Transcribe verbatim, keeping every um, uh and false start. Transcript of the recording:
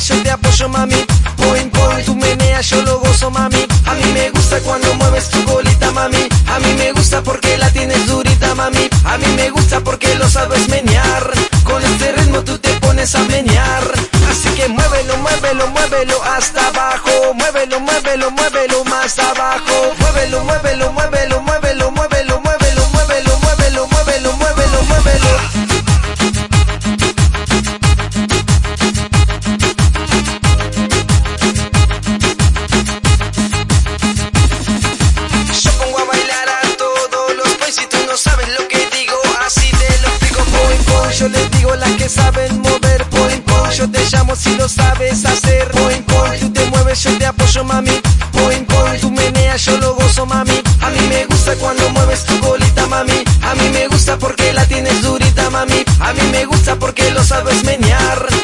yo te apoyo, mami. Point, point, tú meneas, yo lo gozo, mami. A mí me gusta cuando mueves tu colita, mami. A mí me gusta porque la tienes durita, mami. A mí me gusta porque lo sabes menear. Con este ritmo tú te pones a menear. Así que muévelo, muévelo, muévelo hasta abajo. Muévelo, muévelo, muévelo más abajo. Muévelo, muévelo, muévelo, muévelo, muévelo, muévelo, muévelo, muévelo, muévelo, muévelo, muévelo. Yo pongo a bailar a todos los boys y tú no sabes lo que digo, así te lo explico. Point, point, yo les digo las que saben mover. Point, point, yo te llamo si lo sabes hacer. Point, point, tú te mueves, yo te apoyo, mami. Point, point, tú meneas, yo lo gozo, mami. A mí me gusta cuando mueves tu colita, mami. A mí me gusta porque la tienes durita, mami. A mí me gusta porque lo sabes menear.